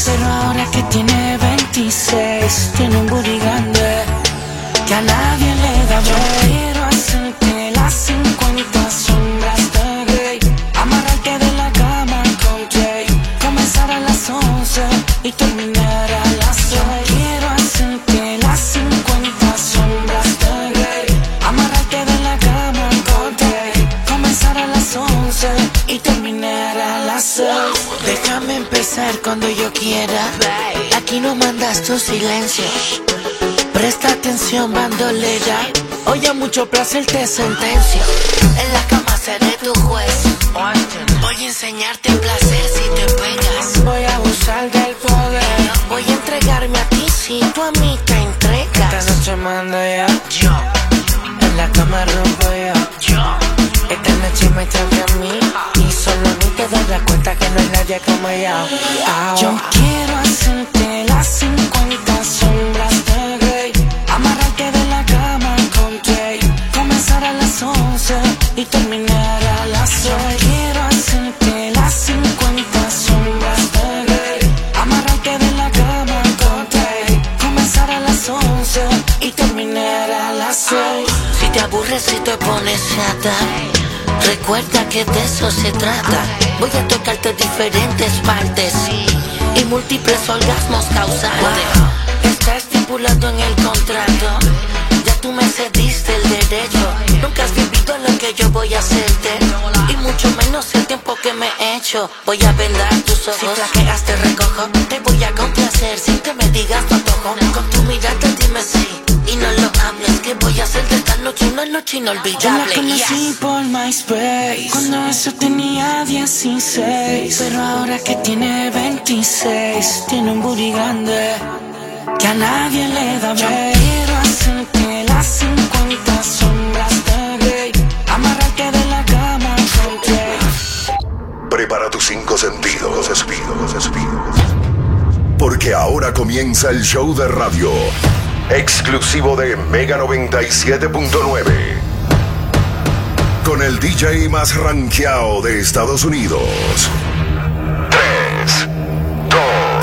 Pero ahora que tiene 26, tiene un booty grande que a nadie le da. Yo quiero hacerte las 50 sombras de Grey, amarrarte de la cama con Jay, comenzar a las 11 y terminar a las 6. Quiero hacerte las 50 sombras de Grey, amarrarte de la cama con Jay, comenzar a las 11 y terminar a las 6. Déjame empezar cuando yo quiera, aquí no mandas tu silencio. Presta atención, bandolera, hoy a mucho placer te sentencio. En la cama seré tu juez, voy a enseñarte placer si te pegas. Voy a abusar del poder, voy a entregarme a ti si tú a mí te entregas. Esta noche mando yo, en la cama rompo yo. Esta noche me toca a mí y solo a mí te das cuenta que no hay nadie como yo. Yo quiero hacerte las 50 sombras de Grey, amarrarte de la cama con Jay, comenzar a las 11 y terminar a las 6. Quiero hacerte las 50 sombras de Grey, amarrarte de la cama con Jay, comenzar a las 11 y terminar a las 6. Si te aburres y te pones chata, recuerda que de eso se trata. Voy a tocarte diferentes partes y múltiples orgasmos causarte. Está estipulado en el contrato, ya tú me cediste el derecho. Nunca has vivido lo que yo voy a hacerte, y mucho menos el tiempo que me he hecho. Voy a vendar tus ojos, si flaqueas te recojo. Te voy a complacer sin que me digas tu antojo. Con tu mirada dime sí y no lo hables, que voy a hacer de esta noche una noche inolvidable. Yo la conocí por MySpace, cuando eso tenía 16. Pero ahora que tiene 26, tiene un booty grande que a nadie le da. Yo quiero hacerte las 50 sombras de Grey, amarrarte de la cama con Jay. Prepara tus 5 sentidos, porque ahora comienza el show de radio exclusivo de Mega 97.9, con el DJ más rankeado de Estados Unidos. 3, 2,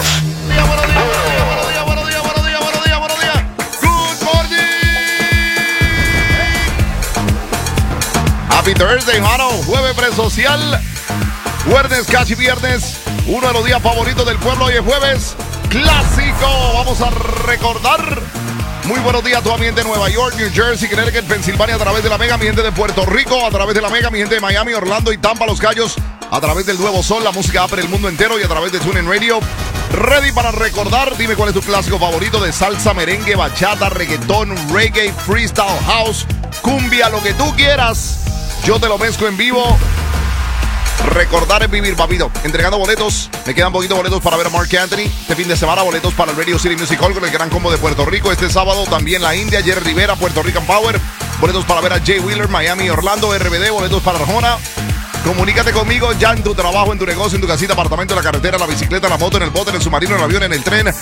Happy Thursday, mano. Jueves presocial. Viernes, casi viernes. Uno de los días favoritos del pueblo. Hoy es jueves clásico. Vamos a recordar. Muy buenos días a toda mi gente de Nueva York, New Jersey, Connecticut, Pensilvania, a través de la Mega, mi gente de Puerto Rico, a través de la Mega, mi gente de Miami, Orlando y Tampa, Los Cayos, a través del Nuevo Sol, la música abre el mundo entero, y a través de TuneIn Radio. Ready para recordar. Dime cuál es tu clásico favorito de salsa, merengue, bachata, reggaetón, reggae, freestyle, house, cumbia, lo que tú quieras. Yo te lo mezclo en vivo. Recordar es vivir, papito. Entregando boletos. Me quedan poquitos boletos para ver a Mark Anthony. Este fin de semana, boletos para el Radio City Music Hall con el Gran Combo de Puerto Rico. Este sábado también la India, Jerry Rivera, Puerto Rican Power. Boletos para ver a Jay Wheeler, Miami, Orlando, RBD. Boletos para Arjona. Comunícate conmigo ya en tu trabajo, en tu negocio, en tu casita, apartamento, en la carretera, en la bicicleta, en la moto, en el bote, en el submarino, en el avión, en el tren.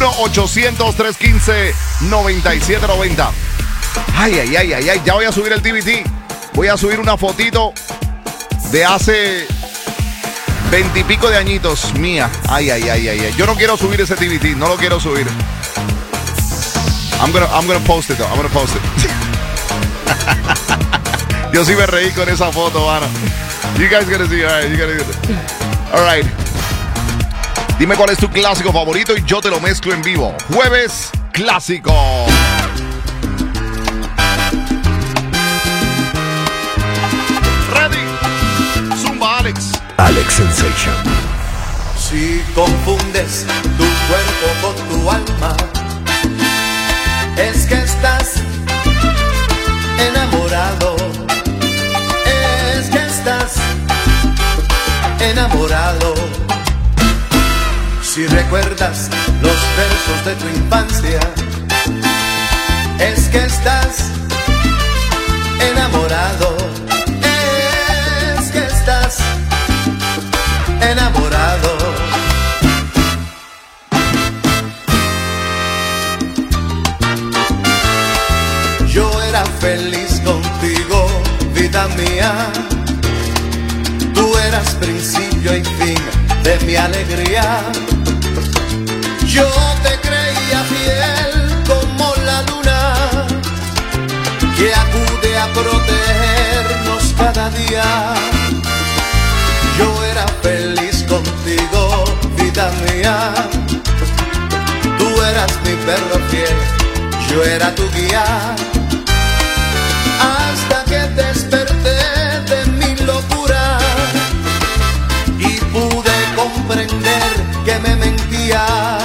1-800-315-9790. Ay. Ya voy a subir el TBT. Voy a subir una fotito de hace 20 y pico de añitos mía. Ay. Yo no quiero subir ese TBT. No lo quiero subir. I'm gonna post it, though. I'm gonna post it. Yo sí me reí con esa foto, mano. You guys gonna see. All right, you gotta do it. All right. Dime cuál es tu clásico favorito y yo te lo mezclo en vivo. Jueves clásico. Ready. Zumba, Alex Sensation. Si confundes tu cuerpo con tu alma, es que estás enamorado. Es que estás enamorado. Si recuerdas los versos de tu infancia, es que estás enamorado. Es que estás enamorado. Yo era feliz contigo, vida mía. Tú eras principio y fin de mi alegría. Yo te creía fiel como la luna que acude a protegernos cada día. Yo era feliz contigo, vida mía. Tú eras mi perro fiel, yo era tu guía. Hasta que desperté de mi locura y pude comprender que me mentías.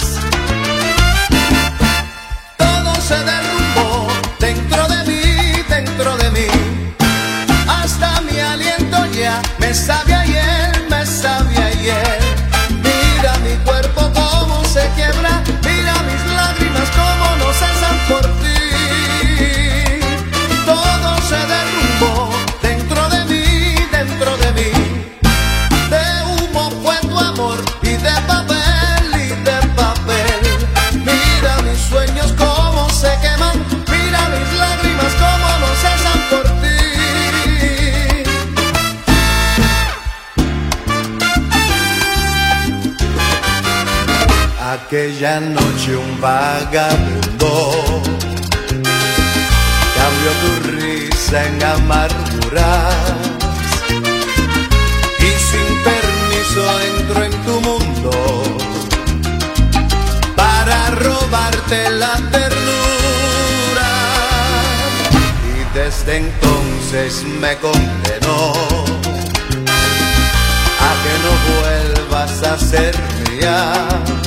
Todo se derrumbó dentro de mí, hasta mi aliento ya me sabe ayer, me sabe ayer. Mira mi cuerpo cómo se quiebra, mira mis lágrimas cómo no cesan por ti. Todo se derrumbó dentro de mí. De humo fue tu amor y de papel, Mira mis sueños cómo se queman, mira mis lágrimas cómo no cesan por ti. Aquella noche un vagabundo cambió tu risa en amarguras y sin permiso entró en tu mundo para robarte la ternura. Y desde entonces me condenó a que no vuelvas a ser mía,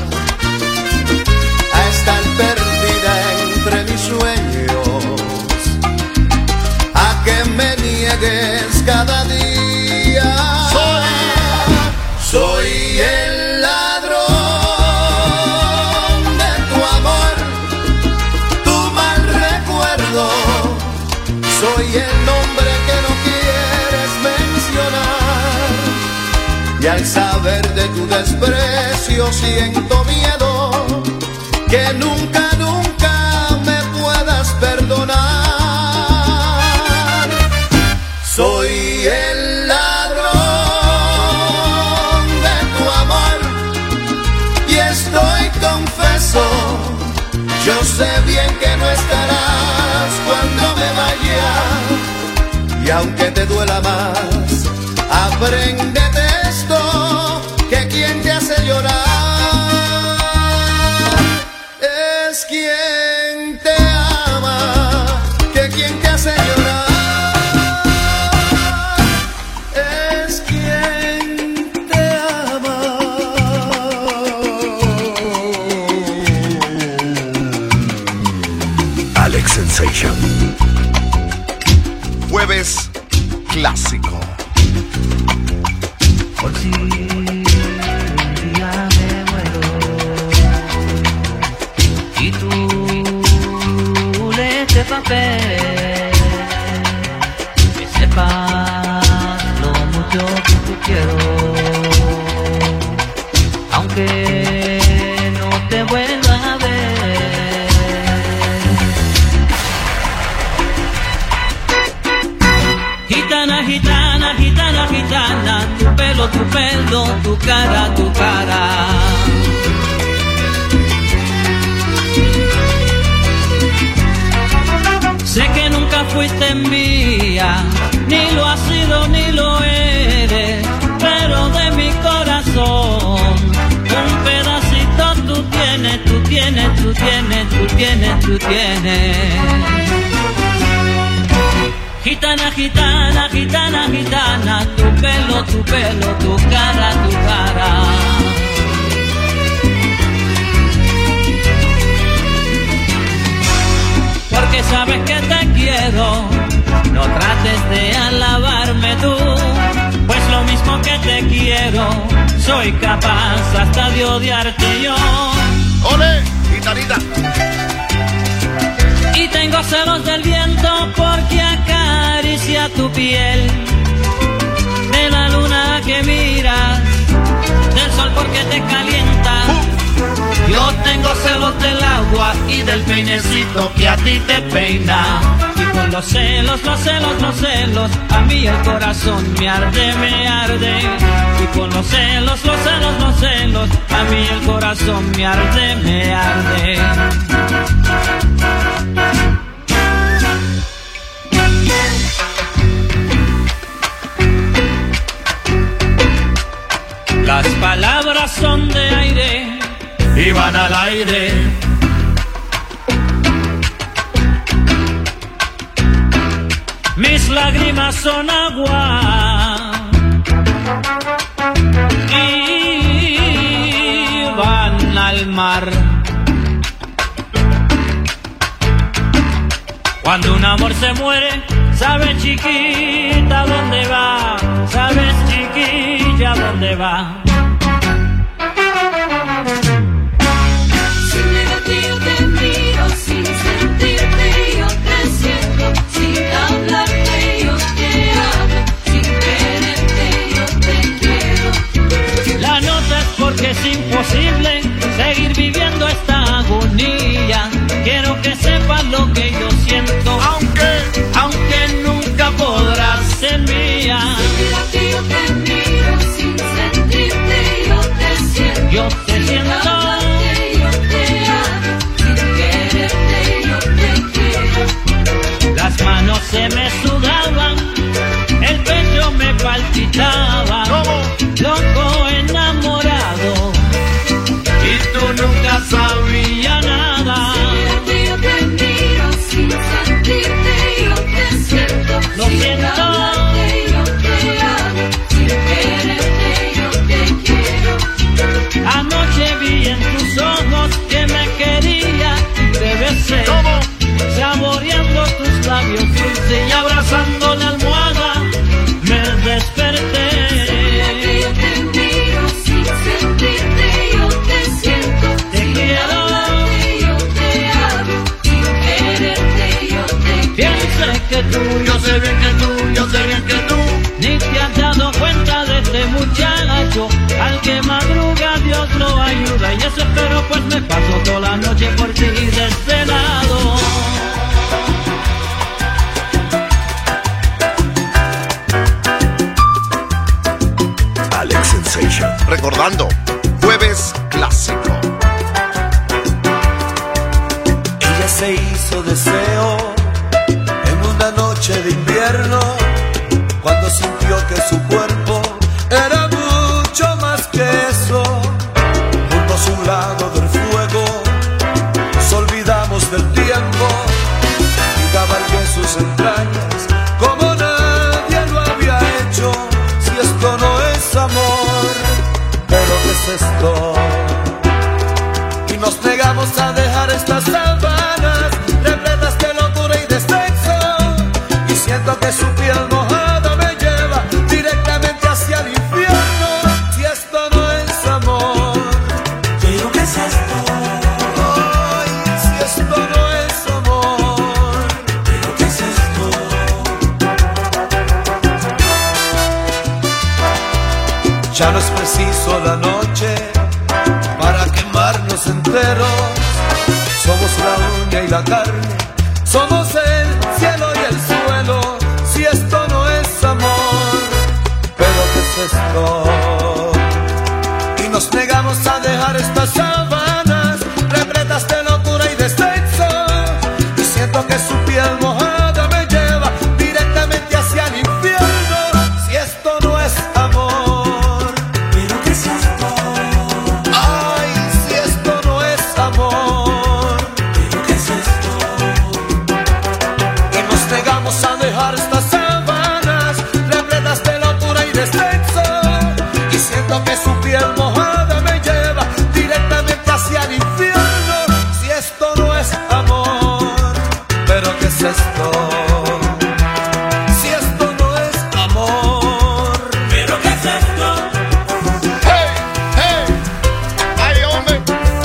a estar perdida entre mis sueños, a que me niegues cada día. Soy el ladrón de tu amor, tu mal recuerdo. Soy el nombre que no quieres mencionar. Y al saber de tu desprecio siento miedo que nunca, nunca me puedas perdonar. Soy el ladrón de tu amor y estoy confeso, yo sé bien que no estarás cuando me vaya. Y aunque te duela más, apréndete esto, que quien te hace llorar es quien te ama, que quien te hace llorar es quien te ama. Alex Sensation. Jueves clásico. Por si un día me muero y tú lees este papel, que sepas lo mucho que te quiero, aunque no te vuelva a ver. Gitana, gitana, gitana, gitana, tu pelo, tu cara, tu cara. Sé que nunca fuiste mía, ni lo has sido ni lo eres, pero de mi corazón un pedacito tú tienes, tú tienes, tú tienes, tú tienes, tú tienes. Gitana, gitana, gitana, gitana, tu pelo, tu cara, tu cara. Porque sabes que te quiero, no trates de alabarme tú, pues lo mismo que te quiero, soy capaz hasta de odiarte yo. ¡Ole, gitanita! Y tengo celos del viento porque acaricia tu piel, de la luna que miras, del sol porque te calienta. Yo tengo celos del agua y del peinecito que a ti te peina. Y con los celos, a mí el corazón me arde, me arde. Y con los celos, a mí el corazón corazón me arde, me arde. Las palabras son de aire y van al aire. Mis lágrimas son agua y van al mar. Cuando un amor se muere, sabes chiquita dónde va, sabes chiquilla dónde va. Sin mirarte yo te miro, sin sentirte yo te siento, sin hablarte yo te hablo, sin quererte yo te quiero. La nota es porque es imposible seguir viviendo esta agonía. Quiero que sepas lo que yo siento, aunque nunca podrás ser mía. Sin mirarte yo te miro, sin sentirte yo te siento, Yo te sin siento. hablarte yo te hablo, sin quererte yo te quiero. Las manos se me sudaban, el pecho me palpitaba, loco enamorado, y tú nunca sabías nada. Sin mirarte yo te miro, sin sentirte yo te siento, Lo sin siento. hablarte yo te hablo, sin quererte yo te quiero. Anoche vi en tus ojos que me quería y te besé, saboreando tus labios dulces y abrazando la almohada me desperté. Yo te miro, sin sentirte yo te siento, Te sin quiero. hablarte yo te hablo, sin quererte yo te quiero. Piensa que tú, yo sé bien que tú, yo sé bien que tú ni te has dado cuenta de este muchacho. Al que madruga Dios lo ayuda, y eso espero, pues me paso toda la noche por ti desvelado. Alex Sensation. Recordando, jueves clásico. Ella se hizo deseo en una noche de invierno, cuando sintió que su cuerpo era mucho más que eso. Junto a su lado del fuego nos olvidamos del tiempo y cabalgué sus entrañas como nadie lo había hecho. Si esto no es amor, pero ¿qué es esto? Y nos negamos a dejar estas sábanas repletas de locura y de sexo, y siento que su piel mojada me lleva directamente hacia el infierno. Si esto no es amor, ¿pero qué es esto? Ay, si esto no es amor, ¿pero qué es esto? Ya no es preciso la noche para quemarnos enteros. Somos la uña y la carne, somos el cielo y el suelo. Si esto no es amor, ¿pero qué es esto? Y nos negamos a dejar estas sábanas repletas de locura y de sexo, y siento que su piel mojada me lleva directamente hacia el infierno. Si esto no es amor, ¿pero qué es esto? Ay, si esto no es amor, ¿pero qué es esto? Y nos negamos a dejar estas sábanas repletas de locura y de sexo, y siento que su piel mojada me lleva directamente hacia el infierno. Si esto no es amor, ¿pero qué es esto? Si esto no es amor, ¿pero qué es esto? ¡Hey! ¡Hey! ¡Ay, hombre!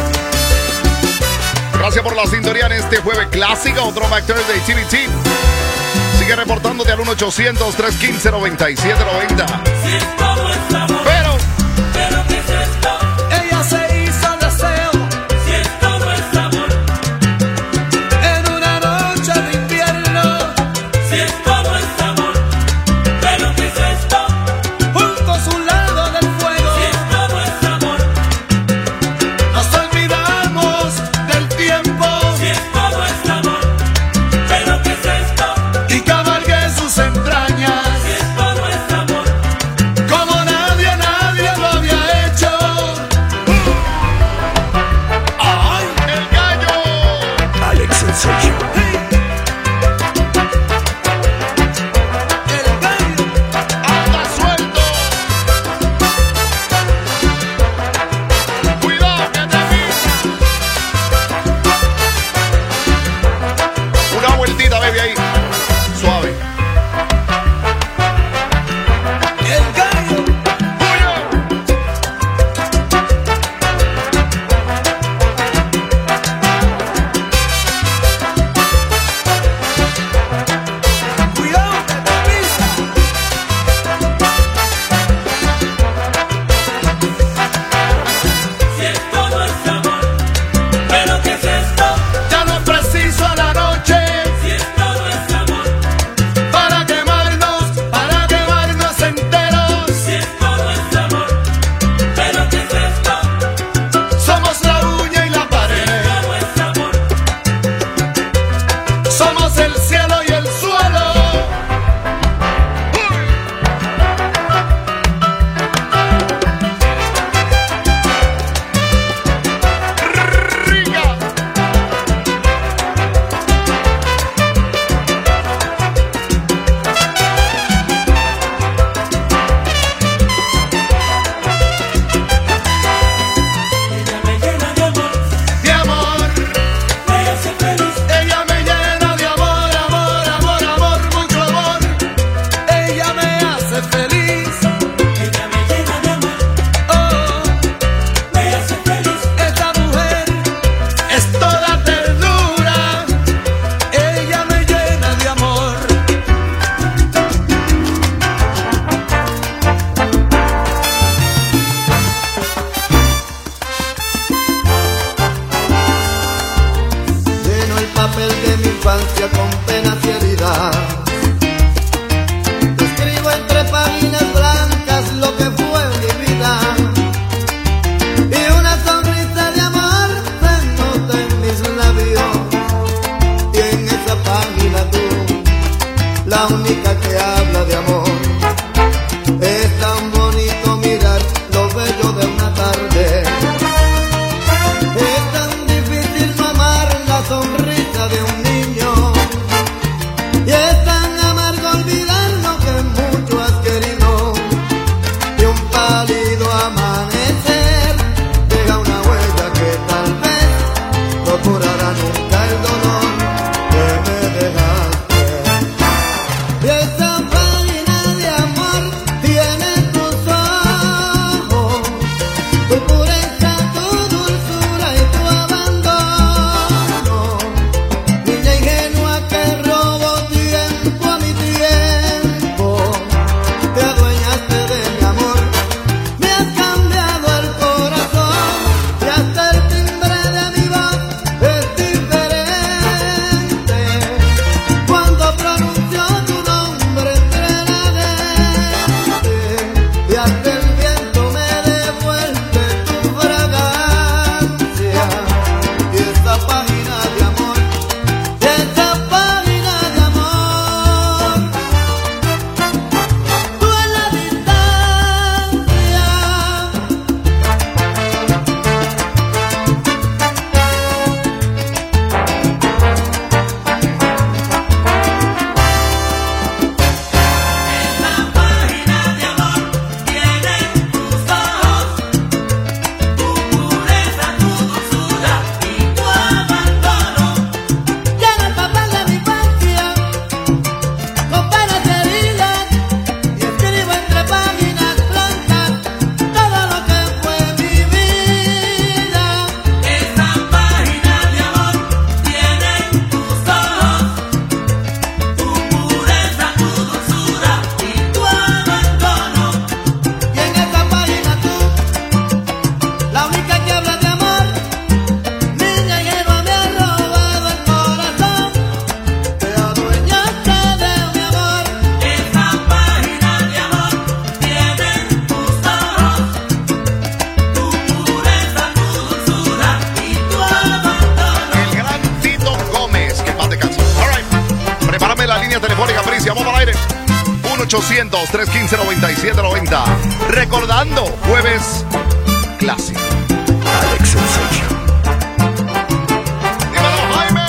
Gracias por la sintonía en este jueves clásico, otro Throwback Thursday TBT. Sigue reportándote al 1-800-315-9790. Pero ¿Qué es esto? Ella se hizo deseo Si esto no es amor, en una noche de invierno, si esto no es amor, pero ¿qué es esto? junto a su lado del fuego. Si esto no es amor, Nos infancia con penas y heridas. Escribo entre páginas blancas lo que fue mi vida, y una sonrisa de amor se nota en mis labios. Y en esa página tú, la única que habla de amor. Es tan bonito mirar lo bello de una tarde. Es tan difícil no amar la sonrisa de un niño. Y es tan amargo olvidar lo que mucho has querido. Y un pálido amanecer deja una huella que tal vez no curará nunca el dolor que me dejaste. Y esa página de amor tiene tus ojos, tu pureza, tu dulzura y tu abandono. Niña ingenua que robó tiempo a mi tiempo, te adueñaste de mi amor, me has cambiado el corazón, y hasta el timbre de mi voz es diferente cuando pronuncio tu nombre entre la gente, y hasta el viento me devuelve tu fragancia. Y esta página de amor, y esta página de amor, tú en la distancia. Llena el papel de mi infancia con penas y heridas, y escribo entre páginas blancas todo lo que fue mi vida. Esa página de amor tiene tus ojos, tu pureza, tu dulzura y tu abandono. Y en esa página tú, la única que habla de amor, niña ingenua me has robado el corazón, te adueñaste de mi amor. Esa página de amor tiene tus ojos, tu pureza, tu dulzura y tu abandono. El gran Tito Gómez, que paz descanse. All right. Prepárame la línea telefónica, Patricia. Vamos al aire. 1-800-315-9790. Recordando Jueves Clásico. Alex Sensation. Dímelo, Jaime.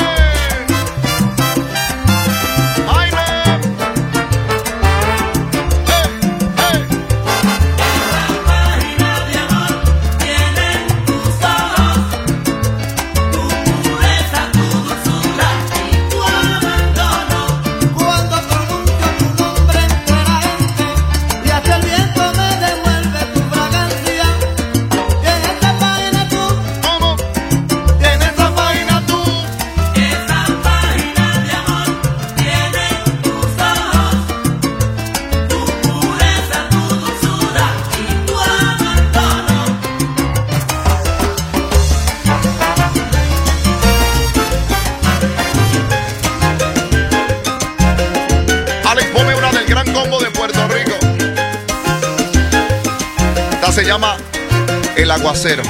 Jaime. Hey, hey. Página de amor tiene tus ojos, tu pureza, tu dulzura y tu abandono. Cuando pronuncio tu nombre entre la gente, y hasta el viento me devuelve tu fragancia. Y en esta página tú, ¿Cómo? y en esta página tú, Esa página de amor tiene tus ojos, tu pureza, tu dulzura y tu abandono. Alex, ponme una del Gran Combo de Puerto Rico. Esta se llama El Aguacero.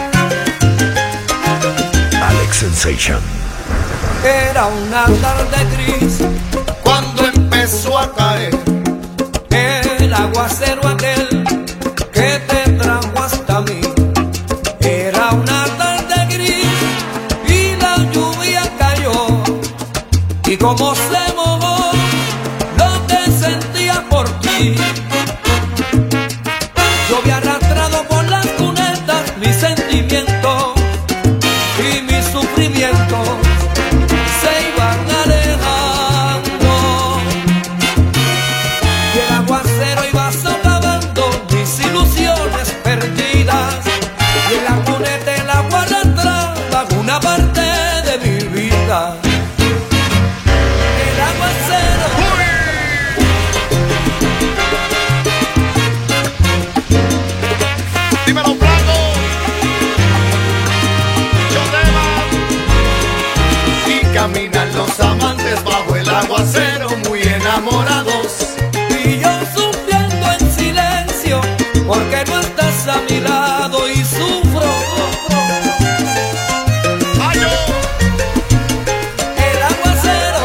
Alex Sensation. Era una tarde gris cuando empezó a caer el aguacero aquel que te trajo hasta mí. Era una tarde gris y la lluvia cayó, y como se mojó lo que sentía por ti. Yo había arrastrado por las cunetas mis sentimientos y mis sufrimientos se iban alejando, y el aguacero iba socavando mis ilusiones perdidas, y en la cuneta el agua arrastraba una parte de mi vida. El aguacero muy enamorados. Y yo sufriendo en silencio, porque no estás a mi lado y sufro. El aguacero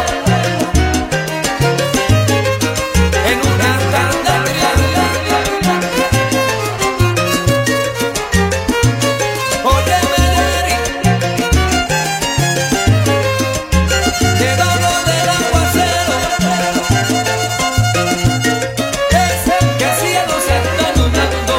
en una tarde gris. Óyeme, Jerry, debajo del aguacero es el que el cielo se está nublando.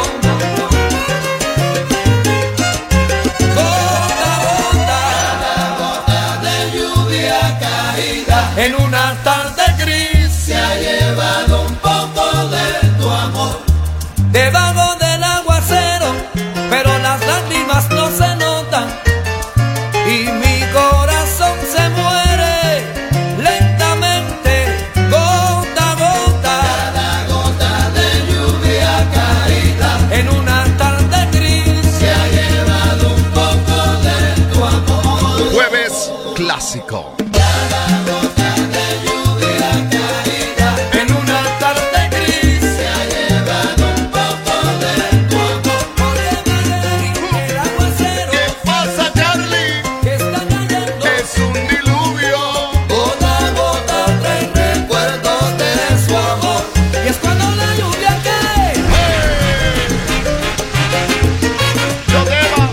Gota De lluvia caída en una tarde gris, se ha llevado un poco de tu amor. debajo del aguacero, pero las lágrimas no se notan y mi corazón se muere lentamente, gota a gota. Cada gota de lluvia caída En una tarde gris, se ha llevado un poco de tu amor. Jueves clásico. en una tarde gris, Se ha llevado un poco de tu amor. el aguacero ¿Qué pasa, Charlie? que está cayendo, Es un diluvio. Gota a gota trae recuerdos de su amor. y es cuando la lluvia cae. Yo tema.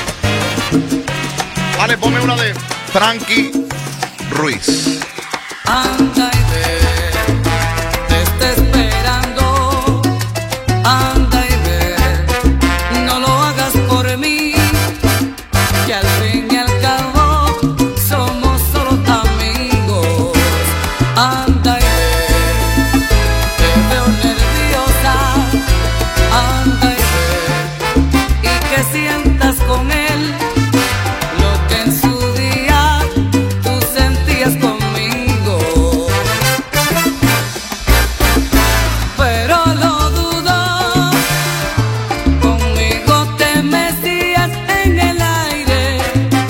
Vale, ponme una de Frankie Ruiz. Anda y ve, te está esperando. Anda y ve, no lo hagas por mí, que al fin y al cabo somos solo amigos. Anda y ve, te veo nerviosa. Anda y ve, y que sientas con él lo que en su día tú sentías conmigo. Pero lo dudo, conmigo te mecías en el aire,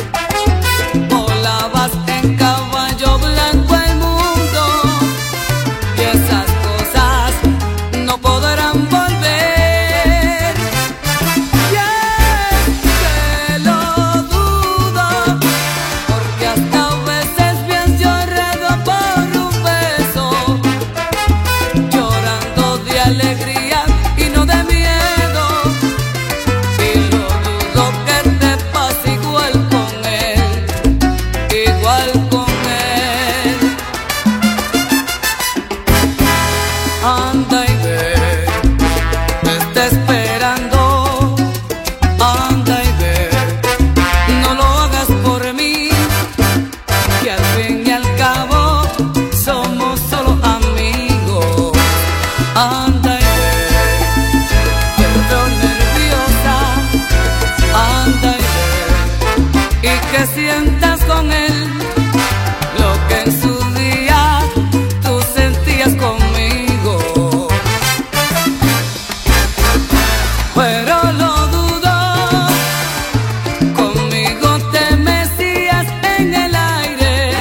volabas en caballo blanco el mundo, y esas cosas no podrán volver. Y es que lo dudo, porque hasta a veces pienso redo por un beso, llorando de alegría y no de miedo. Y lo dudo que te pase igual con él, igual con él. Anda y ve, te está esperando. Anda y ve, no lo hagas por mí, que al fin y al cabo somos solo amigos. Anda y ve, te veo nerviosa. Anda y ve, y que sientas con él lo que en su día tú sentías conmigo. Pero lo dudo, conmigo te mecías en el aire,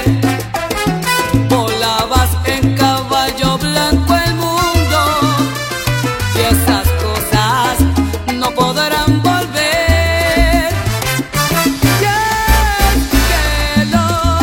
volabas en caballo blanco el mundo, y esas cosas no podrán volver. Y es que lo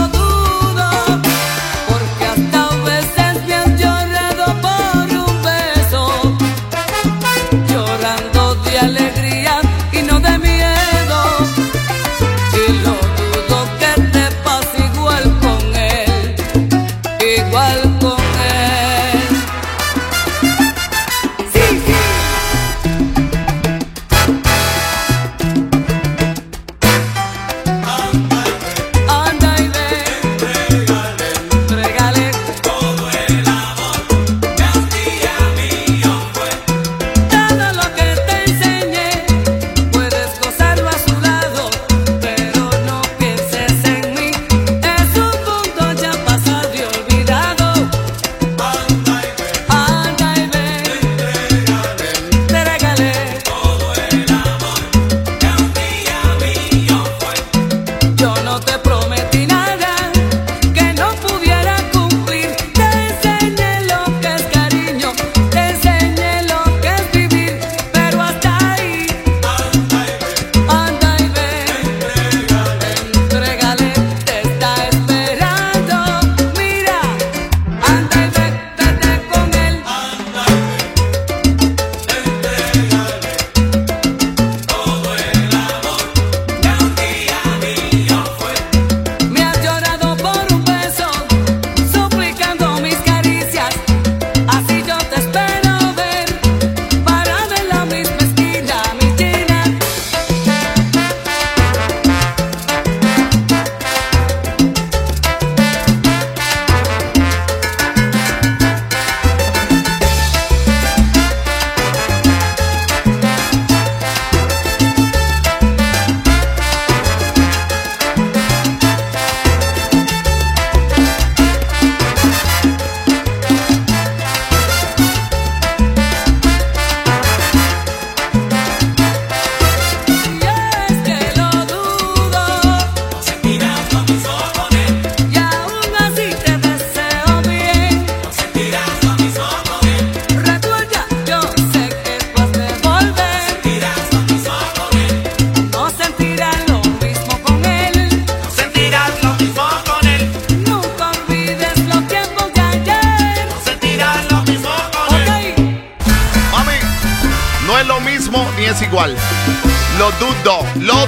igual. Lo dudo.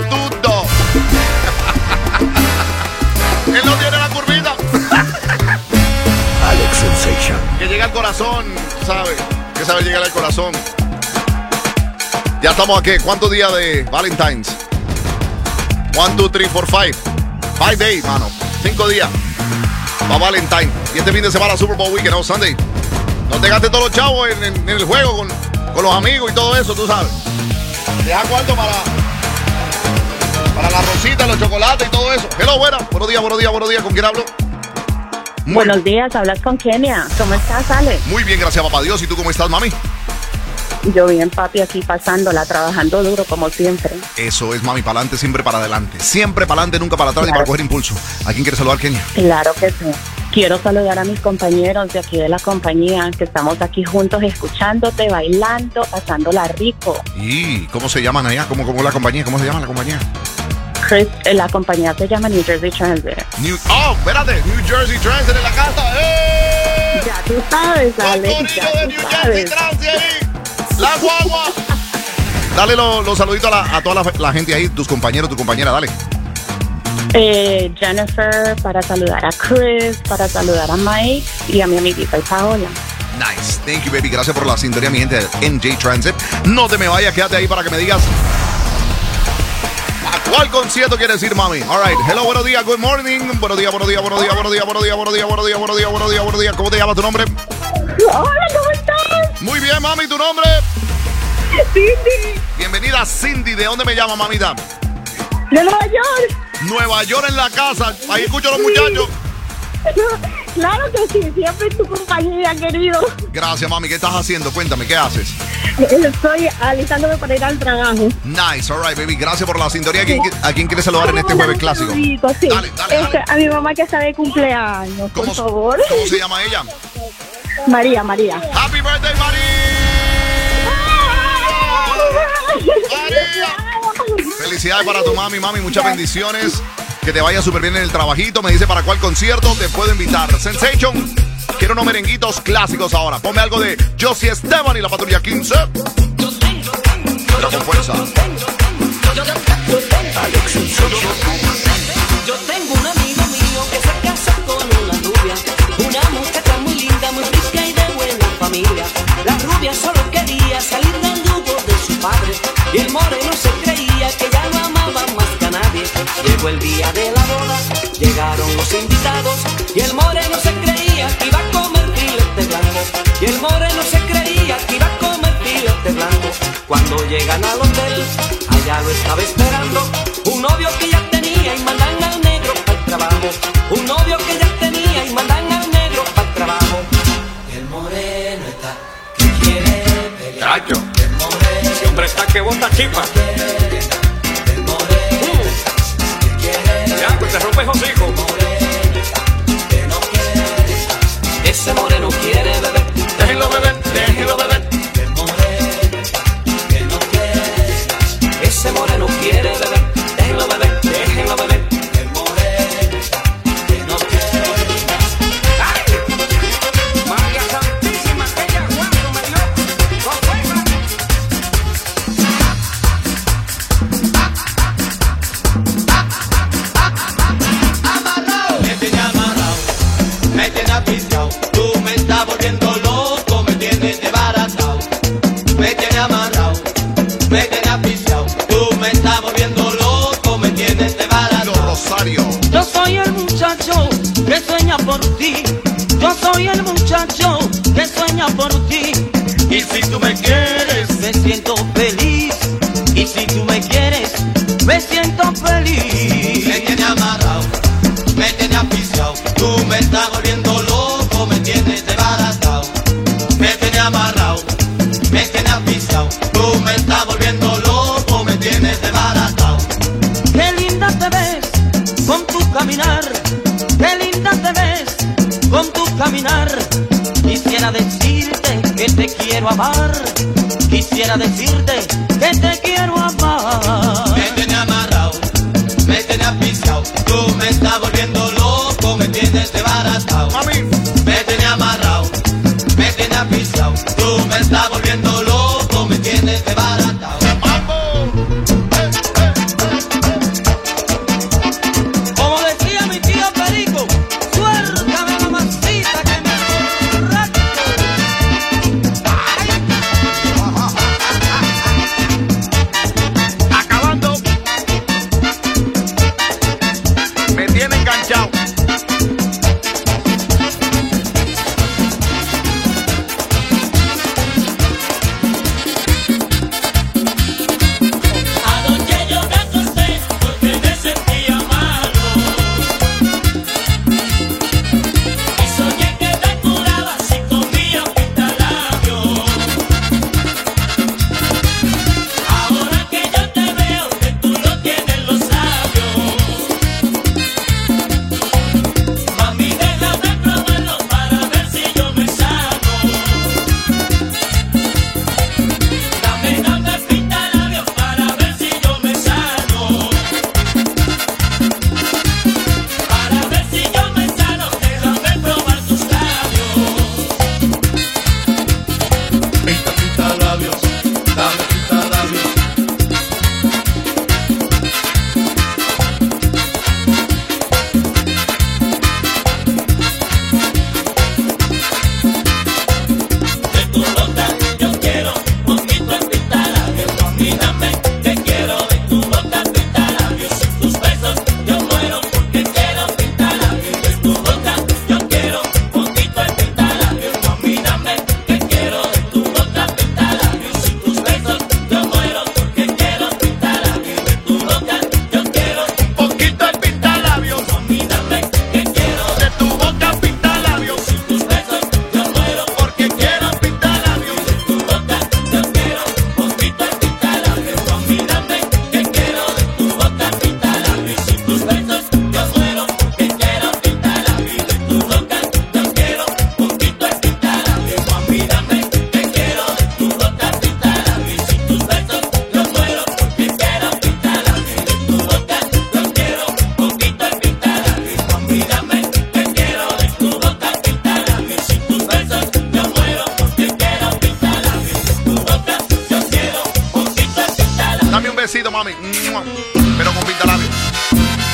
Él no tiene la curvita. Alex Sensation. Que llega al corazón, ¿sabe? Que sabe llegar al corazón. Ya estamos aquí. ¿Cuántos días de Valentine's? 1, 2, 3, 4, 5. 5 days, mano. 5 días. Para Valentine. Y este fin de semana Super Bowl Weekend, no Sunday. No te gastes todos los chavos en el juego con los amigos y todo eso, tú sabes. Deja cuarto para la rosita, los chocolates y todo eso. Hello, buenos días. ¿Con quién hablo? Buenos días, hablas con Kenia. ¿Cómo estás, Ale? Muy bien, gracias, papá Dios. ¿Y tú cómo estás, mami? Yo bien, papi, aquí pasándola, trabajando duro como siempre. Eso es, mami, para adelante, siempre para adelante. Siempre para adelante, nunca para atrás, ni para coger impulso. ¿A quién quieres saludar, Kenia? Claro que sí. Quiero saludar a mis compañeros de aquí de la compañía, que estamos aquí juntos escuchándote, bailando, pasándola rico. ¿Y cómo se llaman allá? ¿Cómo la compañía? ¿Cómo se llama la compañía? Chris, la compañía se llama New Jersey Transit. Espérate, New Jersey Transit en la casa. ¡Eh! Ya tú sabes, Ale. de New Jersey Transit ahí. La guagua. Dale los saluditos a toda la gente ahí, tus compañeros, tu compañera, dale. Jennifer, para saludar a Chris, para saludar a Mike y a mi amiguita Paola. Nice, thank you, baby. Gracias por la sintonía, mi gente de NJ Transit. No te me vayas, quédate ahí para que me digas ¿a cuál concierto quieres ir, mami? All right, hello, buenos días, good morning. Buenos días. ¿Cómo te llamas, tu nombre? Hola, ¿cómo estás? Muy bien, mami, ¿tu nombre? Cindy. Bienvenida, Cindy. ¿De dónde me llama, mamita? De Nueva York. Nueva York en la casa. Ahí escucho a los muchachos. Claro que sí, siempre tu compañía, querido. Gracias, mami. ¿Qué estás haciendo? Cuéntame, ¿qué haces? Estoy alistándome para ir al trabajo. Nice, all right, baby. Gracias por la sintonía. ¿A quién quieres saludar en este jueves clásico? Saludito, sí. Dale. A mi mamá que está de cumpleaños, por favor. ¿Cómo se llama ella? María. Happy birthday, María. Felicidades para tu mami, muchas bendiciones. Que te vaya súper bien en el trabajito. Me dice para cuál concierto te puedo invitar. Sensation. Quiero unos merenguitos clásicos ahora. Ponme algo de Josie Esteban y la Patrulla 15. Pero con fuerza. Alex Sensation. Yo tengo un amigo mío que se casa con una rubia, una muchacha muy linda, muy rica y de buena familia. La rubia solo quería salir del yugo de su padre y el moreno se creía que ya no amaba más que a nadie. Llegó el día de la boda, llegaron los invitados y el moreno se creía que iba a comer filete blanco. Y el moreno se creía que iba a comer filete blanco. Cuando llegan al hotel, allá lo estaba esperando un novio que ya tenía y mandan al negro para el trabajo. Un novio que ya tenía y mandan al negro para el trabajo. El moreno está que quiere pelear. Chacho, El moreno ese hombre está que bota chispa. el moreno que quiere Ya, pues te rompe el hocico. que no quiere. Ese moreno quiere beber. Déjenlo beber. El moreno que no quiere. Ese moreno quiere beber. Déjenlo beber. El moreno que no quiere. María Santísima, aquella cuando me dio con fuerza. Me tiene amarrado, me tiene apisado. Tú me estás volviendo loco, me tienes desbaratado. Me tiene amarrado, me tiene apisado. Tú me estás volviendo loco, me tienes desbaratado. Rosario. Yo soy el muchacho que sueña por ti. Yo soy el muchacho que sueña por ti. Y si tú me quieres, Me siento feliz. Y si tú me quieres, me siento feliz. me tiene amarrado, me tiene apisado. Tú me estás volviendo loco, me tienes desbaratado. Me tiene amarrado, me tiene apisado. Tú me estás volviendo loco, me tienes desbaratado. Qué linda te ves con tu caminar. Qué linda te ves con tu caminar. Quisiera decirte que te quiero amar. Quisiera decirte que te quiero amar. Me tiene amarrado, me tiene apisado. Tú me estás volviendo loco, me tienes desbaratado. Mami. Me tiene amarrado, me tiene apisado. Tú me estás volviendo loco, me tienes desbaratado. ¡Mambo!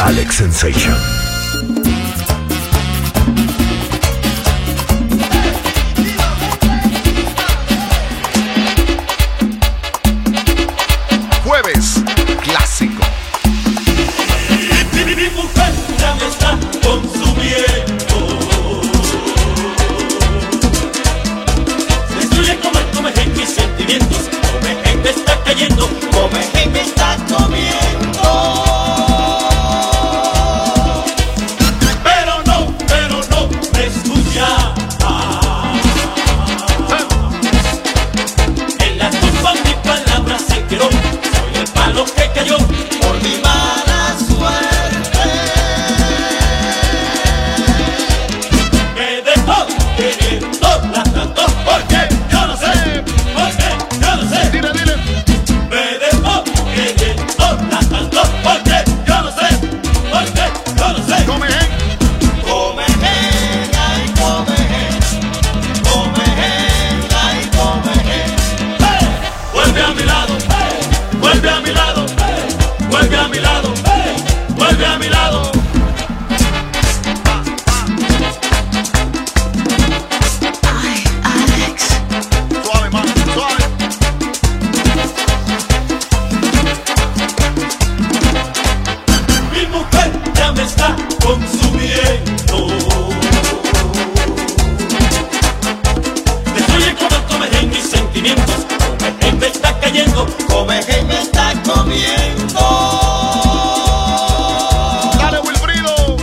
Alex Sensation. Jueves clásico. Mi mujer ya me está consumiendo. Destruye, come en mis sentimientos. Come en me está cayendo. Come en me está comiendo. Pero no me escucha. En la tumba mi palabra se quedó. Soy el palo que cayó por mi mala suerte. Me dejó queriendo la tanto porque yo no sé, porque yo no sé. Dile. Me dejó queriendo la tanto porque yo no sé, porque yo no sé. Come Come ay, come ay, come hey, vuelve a mi lado, hey, vuelve a mi lado, hey, vuelve a mi lado, hey, vuelve a mi lado. Ay, Alex. suave, man, suave. Mi mujer ya me está consumiendo. Destruye come en mis sentimientos. Come en me está cayendo. Come en me está comiendo. Dale, Wilfrido.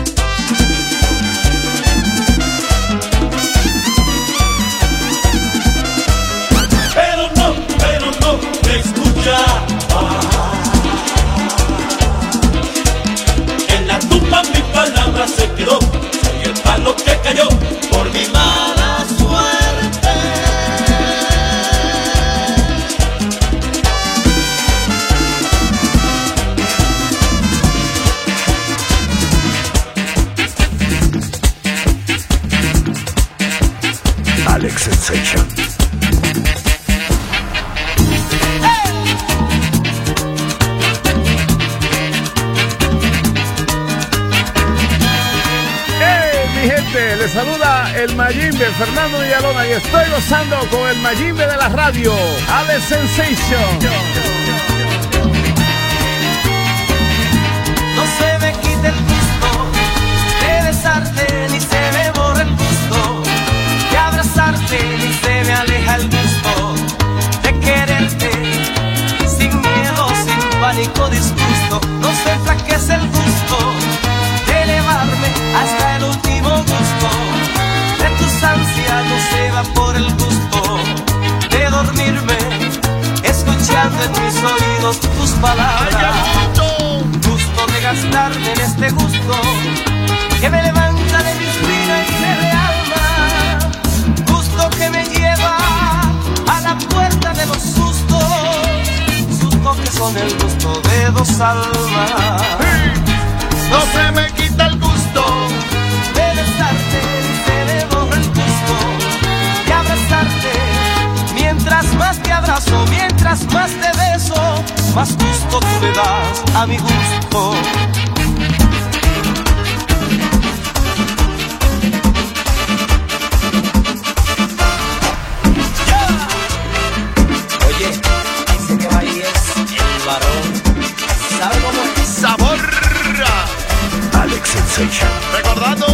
Pero no me escucha. En la tumba mi palabra se quedó. Soy el palo que cayó por mi mala suerte. Alex Sensation. ¡Hey, mi gente! Les saluda el Mayimbe, Fernando Villalona, y estoy gozando con el Mayimbe de la radio, Alex Sensation. No se me quita el gusto de besarte, ni se me borra el gusto de abrazarte, ni se me aleja el gusto de quererte, sin miedo, sin pánico, disgusto. No se enflaquece el gusto de elevarme hasta el último gusto de tus ansias. No se va por el gusto de dormirme, escuchando en mis oídos tus palabras. Gusto de gastarme en este gusto que me levanta de mi espina y de mi alma. Gusto que me lleva a la puerta de los sustos, sustos que son el gusto de dos almas. No se me quita el gusto De besarte, se me borra el gusto de abrazarte. Mientras más te abrazo, mientras más te beso, más gusto tú me das a mi gusto. Oye, dice que Bahía es el varón. ¿Sabe cómo es? sabor. Alex Sensation. Recordando.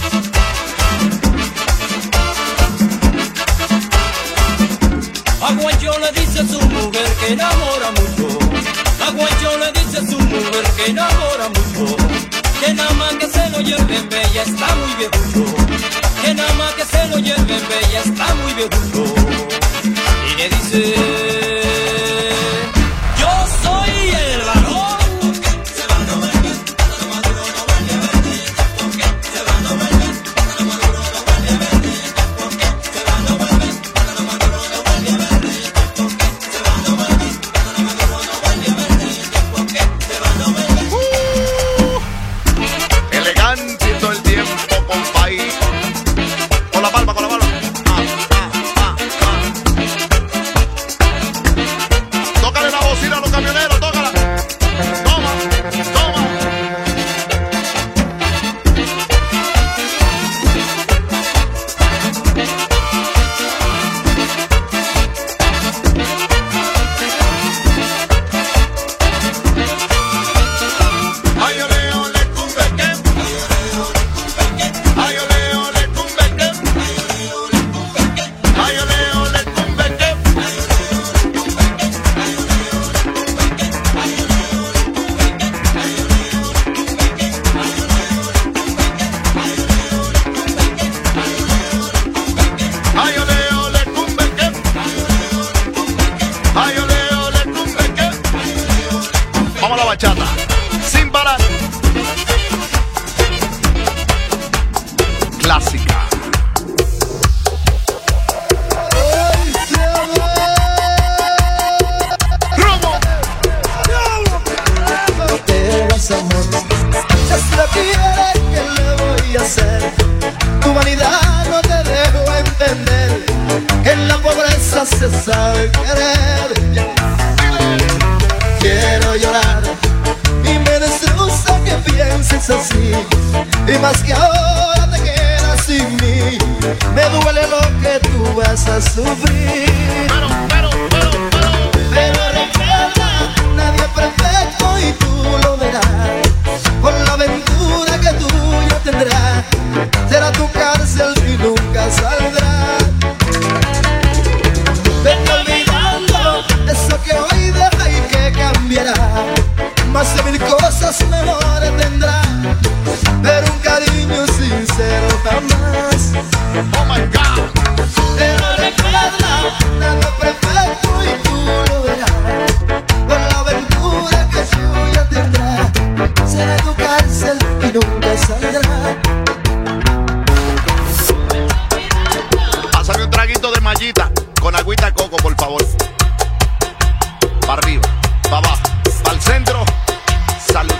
A Guayo le dice a su mujer que enamora mucho. A Guayo le dice a su mujer que enamora mucho. Que nada más que se lo lleven bella está muy viejucho. Que nada más que se lo lleven bella está muy viejucho. Y le dice: yo soy el varón. Elegante todo el tiempo, compay. Con la palma, con la palma. sabe querer. Quiero llorar y me destroza que pienses así. Y más que ahora te quedas sin mí, me duele lo que tú vas a sufrir. Pero recuerda, nadie es perfecto y tú lo verás. Con la aventura que tú ya tendrás, será tu cárcel y nunca saldrás. Vete olvidando eso que hoy deja y que cambiará. Más de 1000 cosas mejores tendrá, pero un cariño sincero jamás. Oh my God. Pero recuerda, nada es perfecto y tú lo verás. Con la aventura que tú ya tendrás, será tu cárcel y nunca saldrá. Pásame un traguito de mallita con agüita coco, por favor. Para arriba, para abajo, para el centro. Salud.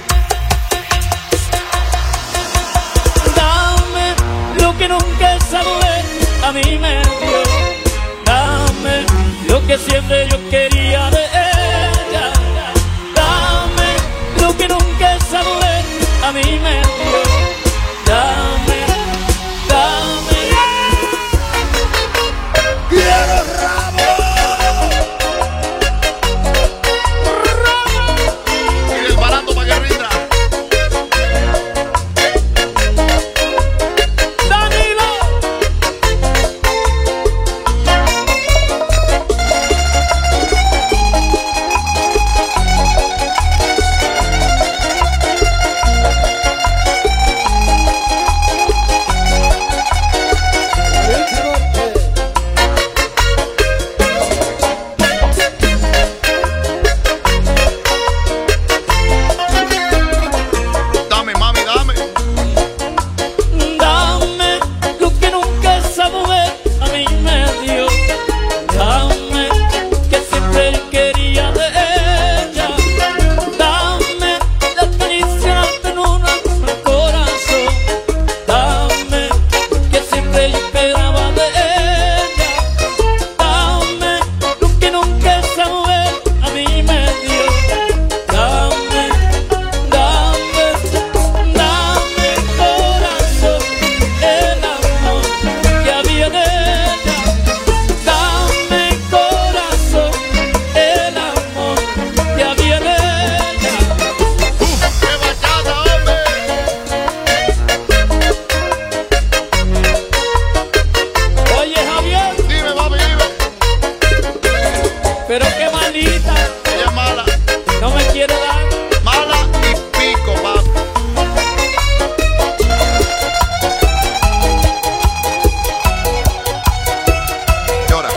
Dame lo que nunca saludé, a mí me dio. Dame lo que siempre yo quería de ella. Dame lo que nunca saludé, a mí me dio. Dame, dame. ¡Quiero rabo! Y el barato para que rinda. Danilo. Dame, mami, dame. Dame lo que nunca esa mujer a mí me dio. Dame que siempre yo quería de ella. Dame la caricia, la ternura del corazón. Dame que siempre yo esperaba de ella. Dame lo que nunca esa mujer a mí me dio. Dame, dame, dame corazón, el amor que había de ella. Dame corazón, el amor que había de ella. ¡Qué bachata, hombre! Oye Javier, Dime, mami, dime. pero qué malita, Ella es mala. no me quiere dar. Mala y pico, papi. Llora.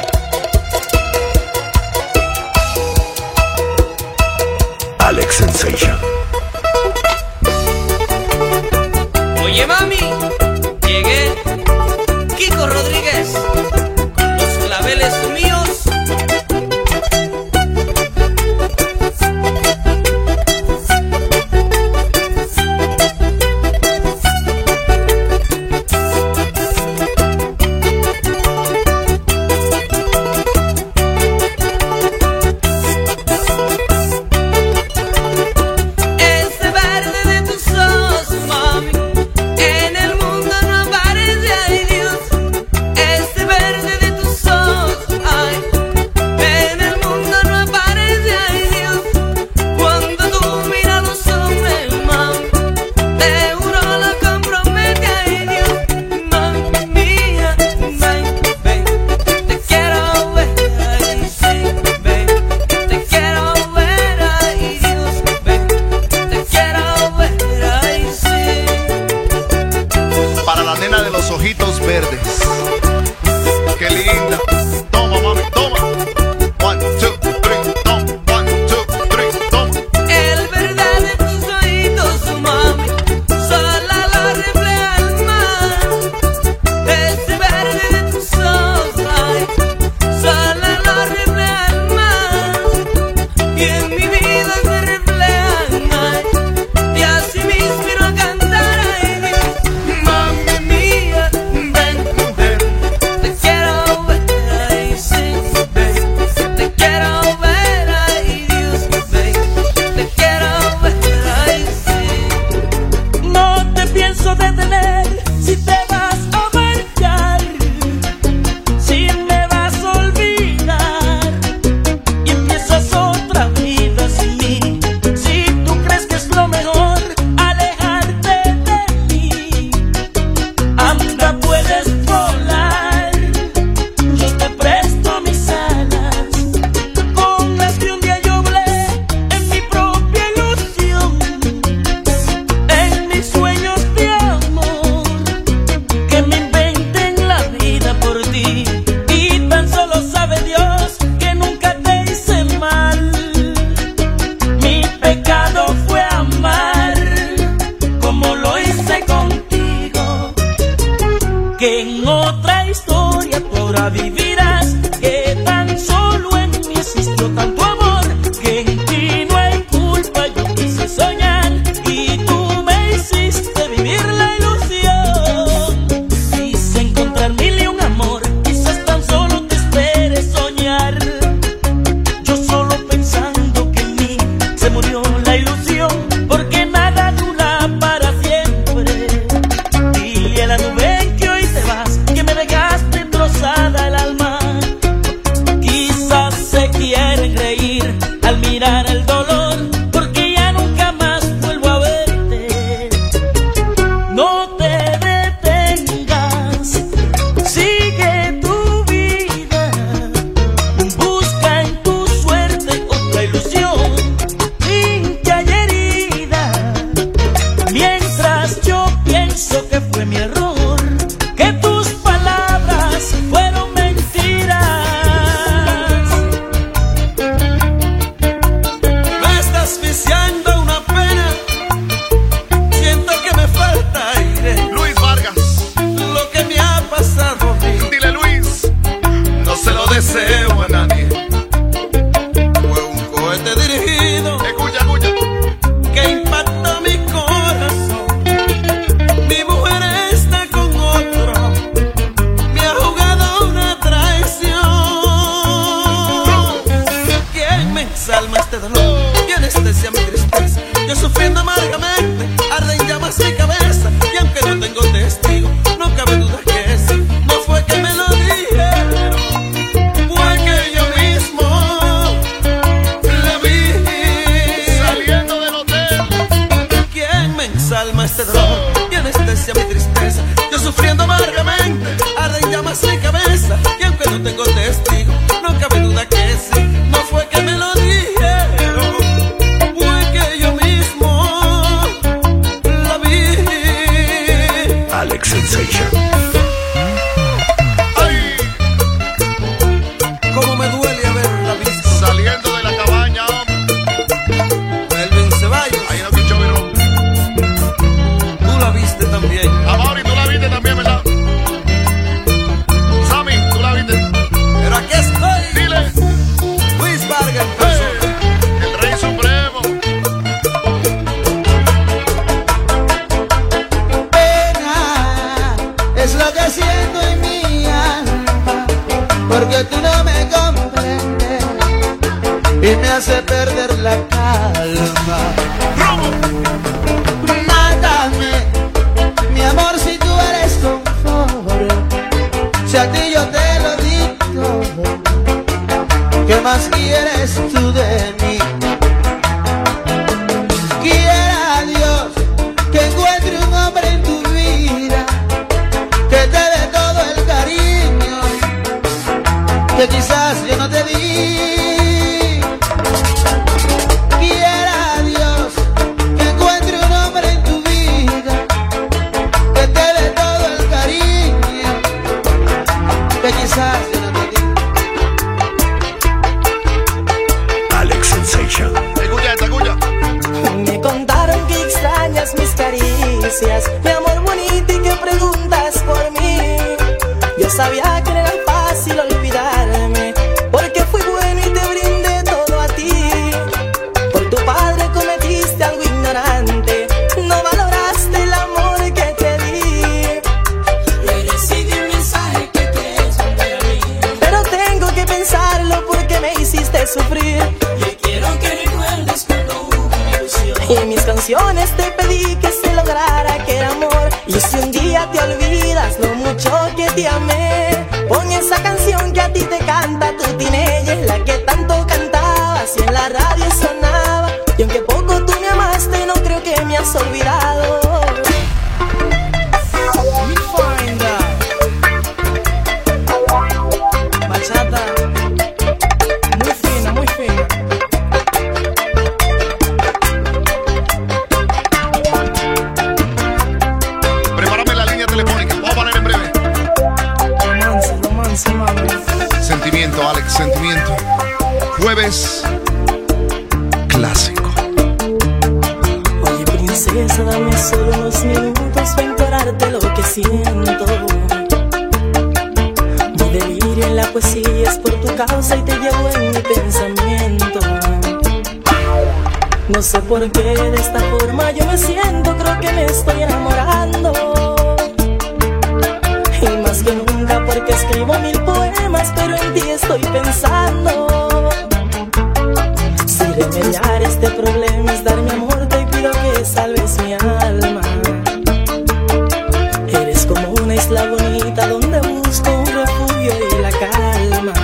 Alex Sensation. Oye mami, llegué, Kiko Rodríguez, con los claveles míos. Ese verde de tus ojos, mami, en el mundo no aparece, ay Dios. Ese verde de tus ojos, ay, en el mundo no aparece, ay Dios. Cuando tú miras los hombres, mami, te juro lo compromete, ay Dios. Mami mía, ven, ven, te quiero ver, ay sí, ven, te quiero ver, ay Dios, ven, te quiero ver, ay sí. Para la nena de los ojitos verdes. Qué linda. Toma, mami, toma. 1, 2, 3, toma. 1, 2, 3, toma. El verde de tus ojitos, mami, sola lo refleja el mar. Ese verde de tus ojos, ay, sola lo refleja el mar. Y en mi vida se reflejan, ay, y así me inspiro a cantar, ay Dios. Mami mía, ven, ven, pienso detener si te vas a marchar, si me vas a olvidar y empiezas otra vida sin mí. Si tú crees que es lo mejor alejarte de mí, anda, puedes volar. Yo te presto mis alas con las que un día yo volé en mi propia ilusión, en mis sueños de amor que me inventen la vida por ti. Y tan solo sabe Dios que nunca te hice mal. Mi pecado fue amar como lo hice contigo, que en otra historia tú ahora vivirás, que tan solo en mí existió tanto amor, que en ti no hay culpa. Yo quise soñar y tú me hiciste vivir la ilusión. Quise encontrar mil y un amor, quizás tan solo te espere soñar. Yo solo pensando que en mí se murió la ilusión, porque nada dura para siempre. Y en la nube en que hoy te vas, que me dejaste trozada el alma, quizás se quieren reír al mirar el dolor, porque ya nunca más vuelvo a verte. No te detengas, sigue tu vida, busca en tu suerte otra ilusión, hincha y herida, mientras yo pienso que fue mi error, que tus palabras fueron mentiras. Me está asfixiando una pena, siento que me falta aire. Luis Vargas, Lo que me ha pasado a mí, dile Luis. no se lo deseo a nadie. Fue un cohete dirigido Escucha, escucha. que impactó mi corazón. Mi mujer está con otro, me ha jugado una traición. ¿Quién me ensalma este dolor y anestesia mi tristeza? Yo sufriendo amargamente, arde en llamas mi cabeza. Y aunque no tengo testigo, no cabe duda que sí. No fue que me lo dijeron, fue que yo mismo la vi Saliendo del hotel. ¿Quién me ensalma este dolor y anestesia mi tristeza? Yo sufriendo amargamente, arde en llamas mi cabeza. Y aunque no tengo testigo, no cabe duda que sí. No fue que me lo dijeron, fue que yo mismo la vi. Alex Sensation. Ay, Cómo me duele haberla visto. saliendo de la cabaña. Melvin Ceballos, Ahí no escuchó, pero. tú la viste también. Amaury, tú la viste también, ¿verdad? Sammy, tú la viste. Pero aquí estoy, Dile. Luis Vargas en persona. El Rey Supremo. Pena es lo que siento en mi alma, porque tú no me comprendes y me hace perder la calma. Mátame, mi amor, si tú eres confort, si a ti yo te lo di todo, ¿qué más quieres tú de mí? Quiera Dios que encuentre un hombre en tu vida que te dé todo el cariño que quizás yo no te di. Quiera Dios que encuentre un hombre en tu vida que te dé todo el cariño que quizás yo no te di. Alex Sensation. Escucha esta, escucha. Me contaron que extrañas mis caricias, mi amor bonito, y que preguntas por mí. Yo sabía que no era fácil olvidarme, porque fui bueno y te brindé todo a ti. Por tu padre cometiste algo ignorante, no valoraste el amor que te di. Y recibí un mensaje que quieres volver a mí, pero tengo que pensarlo porque me hiciste sufrir. Y quiero que recuerdes cuando hubo una ilusión, y en mis canciones te pedí que se lograra aquel amor Y si un día te olvidas lo mucho que te amé, pon esa canción que a ti te canta tu teenager, la que tanto cantabas y en la radio sonaba. Y aunque poco tú me amaste, no creo que me has olvidado. Bachata, muy fina, muy fina. Prepárame la línea telefónica, vamos a poner en breve. Romance, romance, mami. Sentimiento, Alex, sentimiento. Jueves clásico. Oye, princesa, dame solo unos minutos para implorarte lo que siento. Mi delirio en la poesía es por tu causa y te llevo en mi pensamiento. No sé por qué de esta forma yo me siento, creo que me estoy enamorando. Y más que nunca porque escribo 1000 poemas, pero en ti estoy pensando. Si remediar este problema es dar mi amor, te pido que salves mi alma. Eres como una isla bonita donde busco un refugio y la calma.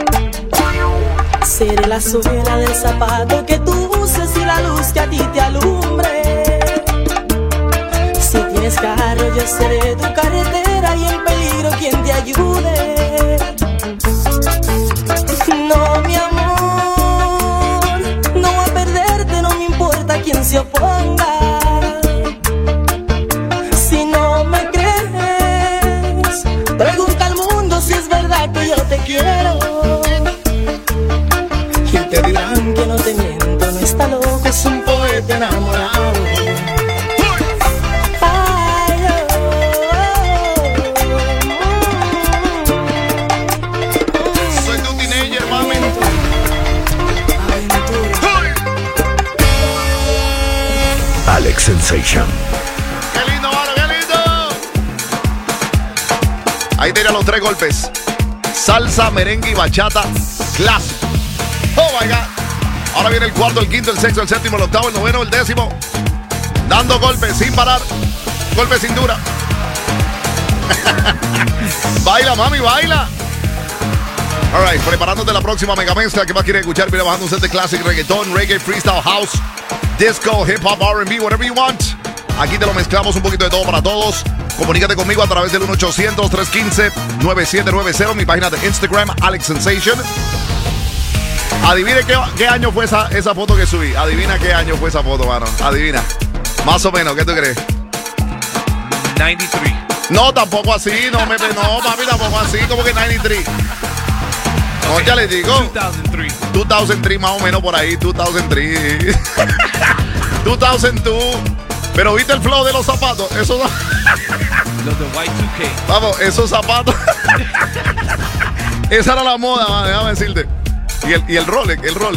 Seré la suela del zapato que tú uses y la luz que a ti te alumbre. Si tienes carro yo seré tu carretera y en peligro quien te ayude. No, mi amor, no voy a perderte, no me importa quién se oponga. Si no me crees, pregunta al mundo si es verdad que yo te quiero. Y te dirán que no te miento, no está loco, es un poeta enamorado. Soy tu teenager, mami. Alex Sensation. ¡Qué lindo, mano, qué lindo! Ahí tenía los 3 golpes. Salsa, merengue y bachata clásico. Oh my God. Ahora viene el cuarto, el quinto, el sexto, el séptimo, el octavo, el noveno, el décimo. Dando golpes sin parar. Golpe cintura. Baila, mami, baila. Alright, preparándote la próxima mega mezcla. ¿Qué más quieres escuchar? Mira, bajando un set de classic, reggaeton, reggae, freestyle, house, disco, hip hop, R&B, whatever you want. Aquí te lo mezclamos un poquito de todo para todos. Comunícate conmigo a través del 1-800-315-9790, mi página de Instagram, Alex Sensation. Adivine qué año fue esa foto que subí. Adivina qué año fue esa foto, mano. Adivina. Más o menos, ¿qué tú crees? 93. No, tampoco así. No, papi, tampoco así. Como que 93. No, ya les digo. 2003. 2003, más o menos por ahí. 2003. 2002. Pero viste el flow de los zapatos. Esos Los de Y2K. Vamos, esos zapatos. Esa era la moda, man, déjame decirte. Y el Rolex,